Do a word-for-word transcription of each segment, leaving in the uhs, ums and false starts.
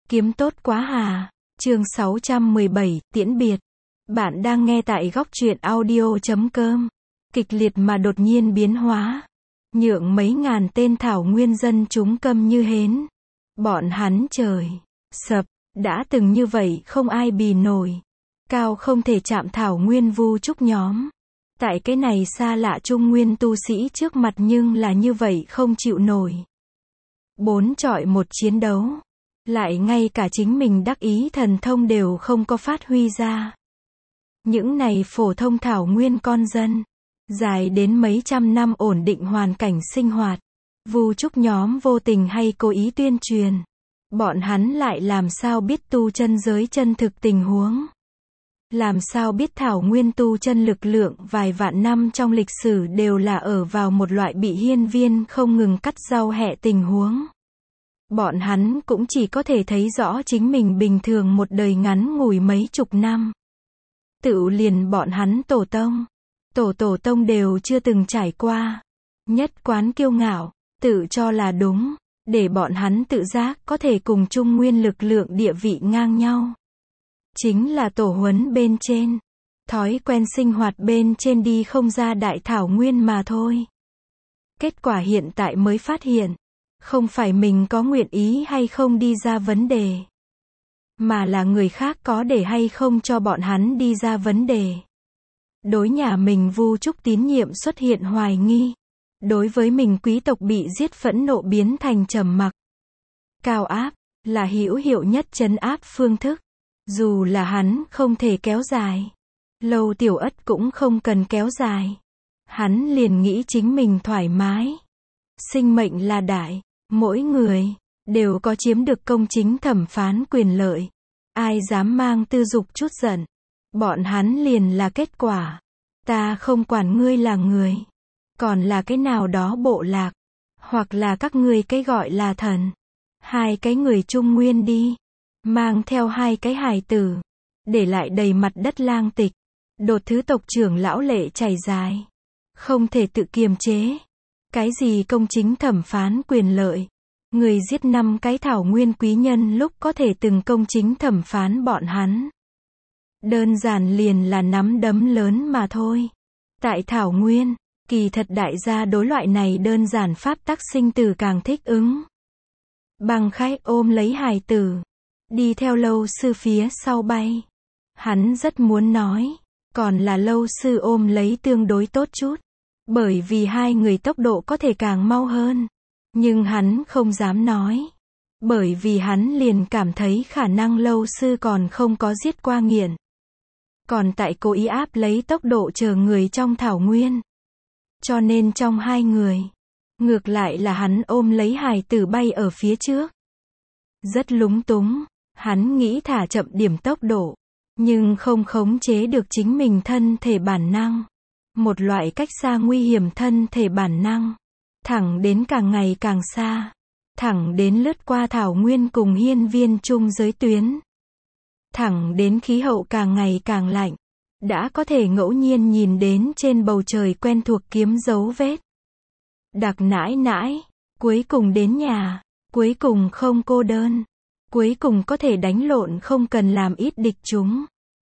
Kiếm tốt quá hà. Chương sáu trăm mười bảy, tiễn biệt. Bạn đang nghe tại góc truyện audio chấm com. Kịch liệt mà đột nhiên biến hóa. Nhượng mấy ngàn tên thảo nguyên dân chúng câm như hến. Bọn hắn trời sập, đã từng như vậy không ai bì nổi. Cao không thể chạm thảo nguyên vu trúc nhóm. Tại cái này xa lạ trung nguyên tu sĩ trước mặt nhưng là như vậy không chịu nổi. Bốn chọi một chiến đấu. Lại ngay cả chính mình đắc ý thần thông đều không có phát huy ra. Những này phổ thông thảo nguyên con dân. Dài đến mấy trăm năm ổn định hoàn cảnh sinh hoạt. Vu trúc nhóm vô tình hay cố ý tuyên truyền. Bọn hắn lại làm sao biết tu chân giới chân thực tình huống. Làm sao biết thảo nguyên tu chân lực lượng vài vạn năm trong lịch sử đều là ở vào một loại bị hiên viên không ngừng cắt rau hẹ tình huống. Bọn hắn cũng chỉ có thể thấy rõ chính mình bình thường một đời ngắn ngủi mấy chục năm. Tự liền bọn hắn tổ tông. Tổ tổ tông đều chưa từng trải qua. Nhất quán kiêu ngạo, tự cho là đúng, để bọn hắn tự giác có thể cùng trung nguyên lực lượng địa vị ngang nhau. Chính là tổ huấn bên trên. Thói quen sinh hoạt bên trên đi không ra đại thảo nguyên mà thôi. Kết quả hiện tại mới phát hiện. Không phải mình có nguyện ý hay không đi ra vấn đề. Mà là người khác có để hay không cho bọn hắn đi ra vấn đề. Đối nhà mình vu trúc tín nhiệm xuất hiện hoài nghi. Đối với mình quý tộc bị giết phẫn nộ biến thành trầm mặc. Cao áp, là hữu hiệu nhất trấn áp phương thức. Dù là hắn không thể kéo dài. Lâu Tiểu Ất cũng không cần kéo dài. Hắn liền nghĩ chính mình thoải mái. Sinh mệnh là đại. Mỗi người, đều có chiếm được công chính thẩm phán quyền lợi. Ai dám mang tư dục chút giận. Bọn hắn liền là kết quả. Ta không quản ngươi là người. Còn là cái nào đó bộ lạc. Hoặc là các ngươi cái gọi là thần. Hai cái người trung nguyên đi. Mang theo hai cái hài tử. Để lại đầy mặt đất lang tịch. Đột thứ tộc trưởng lão lệ chảy dài. Không thể tự kiềm chế. Cái gì công chính thẩm phán quyền lợi. Người giết năm cái thảo nguyên quý nhân lúc có thể từng công chính thẩm phán bọn hắn. Đơn giản liền là nắm đấm lớn mà thôi. Tại thảo nguyên, kỳ thật đại gia đối loại này đơn giản pháp tắc sinh tử càng thích ứng. Bằng khai ôm lấy hài tử. Đi theo Lâu sư phía sau bay. Hắn rất muốn nói. Còn là Lâu sư ôm lấy tương đối tốt chút. Bởi vì hai người tốc độ có thể càng mau hơn. Nhưng hắn không dám nói. Bởi vì hắn liền cảm thấy khả năng Lâu sư còn không có giết qua nghiện. Còn tại cố ý áp lấy tốc độ chờ người trong thảo nguyên. Cho nên trong hai người. Ngược lại là hắn ôm lấy hài tử bay ở phía trước. Rất lúng túng. Hắn nghĩ thả chậm điểm tốc độ. Nhưng không khống chế được chính mình thân thể bản năng. Một loại cách xa nguy hiểm thân thể bản năng. Thẳng đến càng ngày càng xa. Thẳng đến lướt qua thảo nguyên cùng hiên viên chung giới tuyến. Thẳng đến khí hậu càng ngày càng lạnh. Đã có thể ngẫu nhiên nhìn đến trên bầu trời quen thuộc kiếm dấu vết. Đặc nãi nãi. Cuối cùng đến nhà. Cuối cùng không cô đơn. Cuối cùng có thể đánh lộn không cần làm ít địch chúng.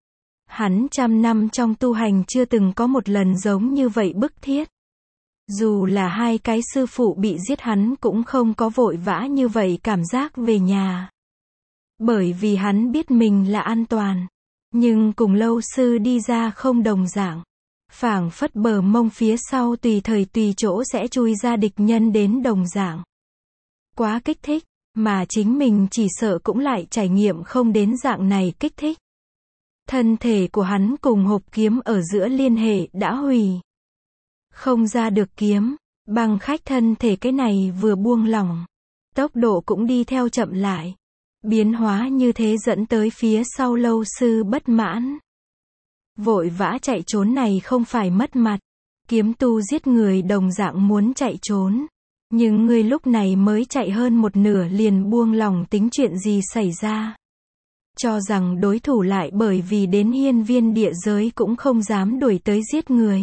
Hắn trăm năm trong tu hành chưa từng có một lần giống như vậy bức thiết. Dù là hai cái sư phụ bị giết hắn cũng không có vội vã như vậy cảm giác về nhà. Bởi vì hắn biết mình là an toàn. Nhưng cùng Lâu sư đi ra không đồng dạng. Phảng phất bờ mông phía sau tùy thời tùy chỗ sẽ chui ra địch nhân đến đồng dạng. Quá kích thích, mà chính mình chỉ sợ cũng lại trải nghiệm không đến dạng này kích thích. Thân thể của hắn cùng hộp kiếm ở giữa liên hệ đã hủy. Không ra được kiếm, bằng khách thân thể cái này vừa buông lỏng. Tốc độ cũng đi theo chậm lại. Biến hóa như thế dẫn tới phía sau Lâu sư bất mãn. Vội vã chạy trốn này không phải mất mặt. Kiếm tu giết người đồng dạng muốn chạy trốn. Nhưng người lúc này mới chạy hơn một nửa liền buông lỏng tính chuyện gì xảy ra. Cho rằng đối thủ lại bởi vì đến hiên viên địa giới cũng không dám đuổi tới giết người.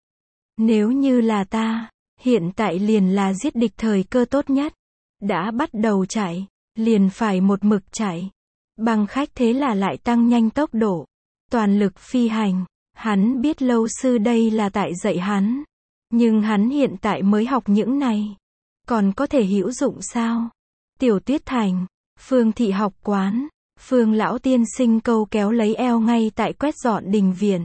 Nếu như là ta, hiện tại liền là giết địch thời cơ tốt nhất. Đã bắt đầu chạy, liền phải một mực chạy. Băng khách thế là lại tăng nhanh tốc độ, toàn lực phi hành. Hắn biết lâu sư đây là tại dạy hắn, nhưng hắn hiện tại mới học những này, còn có thể hữu dụng sao? Tiểu Tuyết Thành, Phương thị học quán, Phương lão tiên sinh câu kéo lấy eo ngay tại quét dọn đình viện.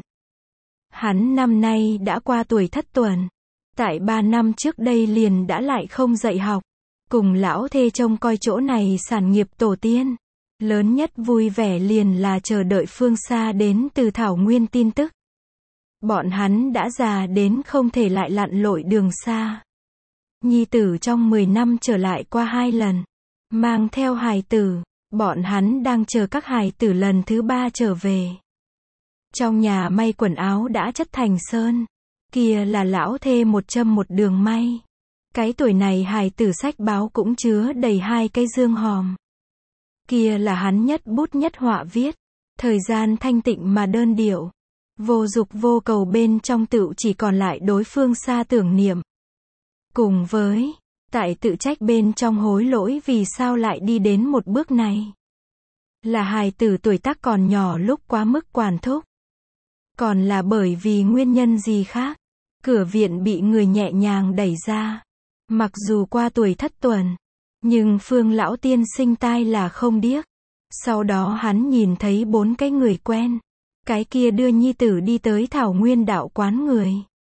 Hắn năm nay đã qua tuổi thất tuần, tại ba năm trước đây liền đã lại không dạy học, cùng lão thê trông coi chỗ này sản nghiệp tổ tiên. Lớn nhất vui vẻ liền là chờ đợi phương xa đến từ thảo nguyên tin tức. Bọn hắn đã già đến không thể lại lặn lội đường xa. Nhi tử trong mười năm trở lại qua hai lần, mang theo hài tử, bọn hắn đang chờ các hài tử lần thứ ba trở về. Trong nhà may quần áo đã chất thành sơn, kia là lão thê một châm một đường may. Cái tuổi này hài tử sách báo cũng chứa đầy hai cái dương hòm. Kia là hắn nhất bút nhất họa viết, thời gian thanh tịnh mà đơn điệu, vô dục vô cầu, bên trong tựu chỉ còn lại đối phương xa tưởng niệm. Cùng với, tại tự trách bên trong hối lỗi vì sao lại đi đến một bước này. Là hài tử tuổi tác còn nhỏ lúc quá mức quản thúc. Còn là bởi vì nguyên nhân gì khác, cửa viện bị người nhẹ nhàng đẩy ra. Mặc dù qua tuổi thất tuần, nhưng Phương lão tiên sinh tai là không điếc. Sau đó hắn nhìn thấy bốn cái người quen. Cái kia đưa nhi tử đi tới thảo nguyên đạo quán người.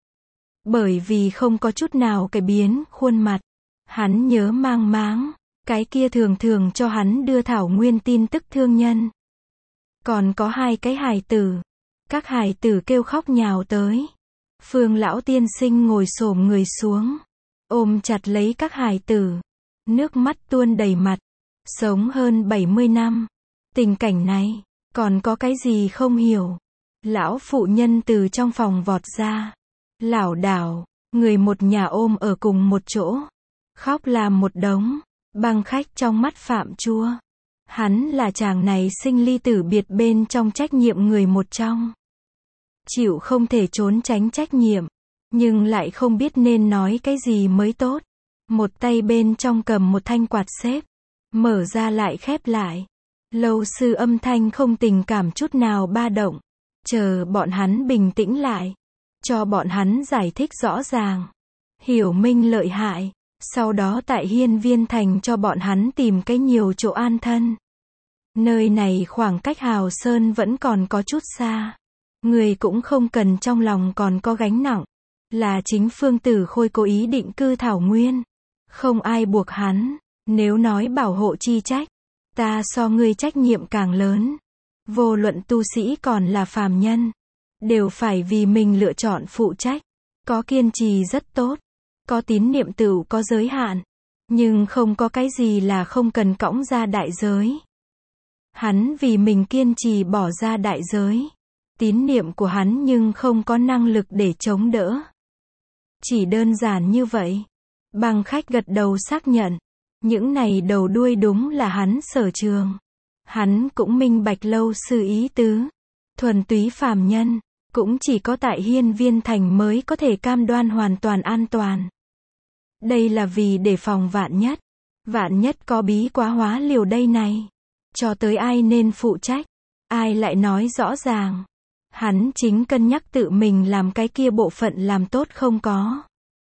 Bởi vì không có chút nào cải biến khuôn mặt, hắn nhớ mang máng. Cái kia thường thường cho hắn đưa thảo nguyên tin tức thương nhân. Còn có hai cái hài tử. Các hài tử kêu khóc nhào tới. Phương lão tiên sinh ngồi xổm người xuống, ôm chặt lấy các hài tử. Nước mắt tuôn đầy mặt. Sống hơn bảy mươi năm. Tình cảnh này, còn có cái gì không hiểu. Lão phụ nhân từ trong phòng vọt ra. Lảo đảo, người một nhà ôm ở cùng một chỗ. Khóc làm một đống. Băng khách trong mắt phạm chua. Hắn là chàng này sinh ly tử biệt bên trong trách nhiệm người một trong. Chịu không thể trốn tránh trách nhiệm, nhưng lại không biết nên nói cái gì mới tốt. Một tay bên trong cầm một thanh quạt xếp, mở ra lại khép lại. Lâu sư âm thanh không tình cảm chút nào ba động. Chờ bọn hắn bình tĩnh lại, cho bọn hắn giải thích rõ ràng, hiểu minh lợi hại. Sau đó tại Hiên Viên Thành cho bọn hắn tìm cái nhiều chỗ an thân. Nơi này khoảng cách Hào Sơn vẫn còn có chút xa. Người cũng không cần trong lòng còn có gánh nặng. Là chính Phương Tử Khôi cố ý định cư thảo nguyên. Không ai buộc hắn. Nếu nói bảo hộ chi trách, ta so ngươi trách nhiệm càng lớn. Vô luận tu sĩ còn là phàm nhân, đều phải vì mình lựa chọn phụ trách. Có kiên trì rất tốt. Có tín niệm tựu có giới hạn. Nhưng không có cái gì là không cần cõng ra đại giới. Hắn vì mình kiên trì bỏ ra đại giới. Tín niệm của hắn nhưng không có năng lực để chống đỡ. Chỉ đơn giản như vậy. Băng khách gật đầu xác nhận. Những này đầu đuôi đúng là hắn sở trường. Hắn cũng minh bạch lâu sư ý tứ. Thuần túy phàm nhân, cũng chỉ có tại Hiên Viên Thành mới có thể cam đoan hoàn toàn an toàn. Đây là vì để phòng vạn nhất. Vạn nhất có bí quá hóa liều đây này. Cho tới ai nên phụ trách, ai lại nói rõ ràng. Hắn chính cân nhắc tự mình làm cái kia bộ phận làm tốt không có.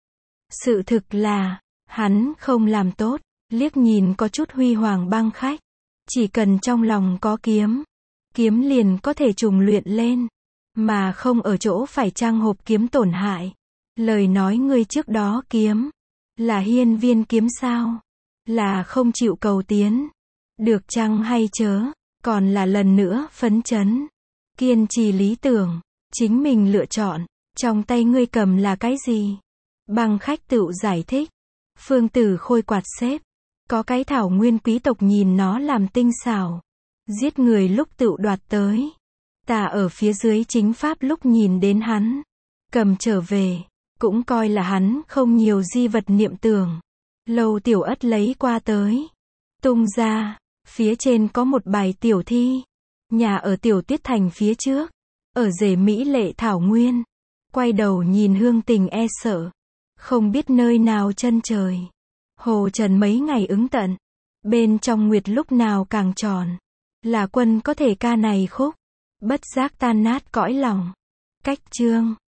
Sự thực là, hắn không làm tốt. Liếc nhìn có chút huy hoàng băng khách. Chỉ cần trong lòng có kiếm, kiếm liền có thể trùng luyện lên. Mà không ở chỗ phải trang hộp kiếm tổn hại. Lời nói ngươi trước đó kiếm, là hiên viên kiếm sao? Là không chịu cầu tiến. Được chăng hay chớ? Còn là lần nữa phấn chấn. Kiên trì lý tưởng. Chính mình lựa chọn. Trong tay ngươi cầm là cái gì? Băng khách tự giải thích. Phương Tử Khôi quạt xếp. Có cái thảo nguyên quý tộc nhìn nó làm tinh xảo. Giết người lúc tự đoạt tới. Ta ở phía dưới chính pháp lúc nhìn đến hắn. Cầm trở về. Cũng coi là hắn không nhiều di vật niệm tưởng. Lâu tiểu ất lấy qua tới. Tung ra. Phía trên có một bài tiểu thi. Nhà ở Tiểu Tuyết Thành phía trước. Ở rể mỹ lệ thảo nguyên. Quay đầu nhìn hương tình e sợ. Không biết nơi nào chân trời. Hồ trần mấy ngày ứng tận. Bên trong nguyệt lúc nào càng tròn. Là Quân có thể ca này khúc. Bất giác tan nát cõi lòng. Cách chương.